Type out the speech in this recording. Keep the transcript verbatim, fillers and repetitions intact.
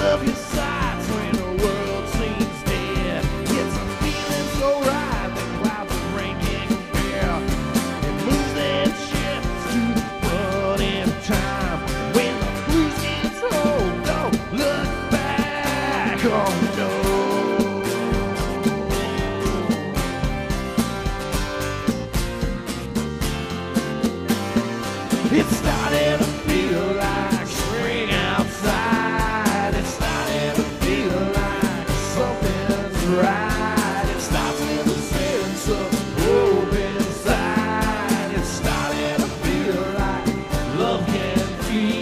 of your sights when the world seems dead. It's a feeling so right that clouds of rain can't compare. It moves and shifts to the front in time. When the blues gets old, don't look back. Oh no. It's starting to feel like spring outside. It's starting to feel like something's right. It starts with a sense of hope inside. It's starting to feel like love can feel.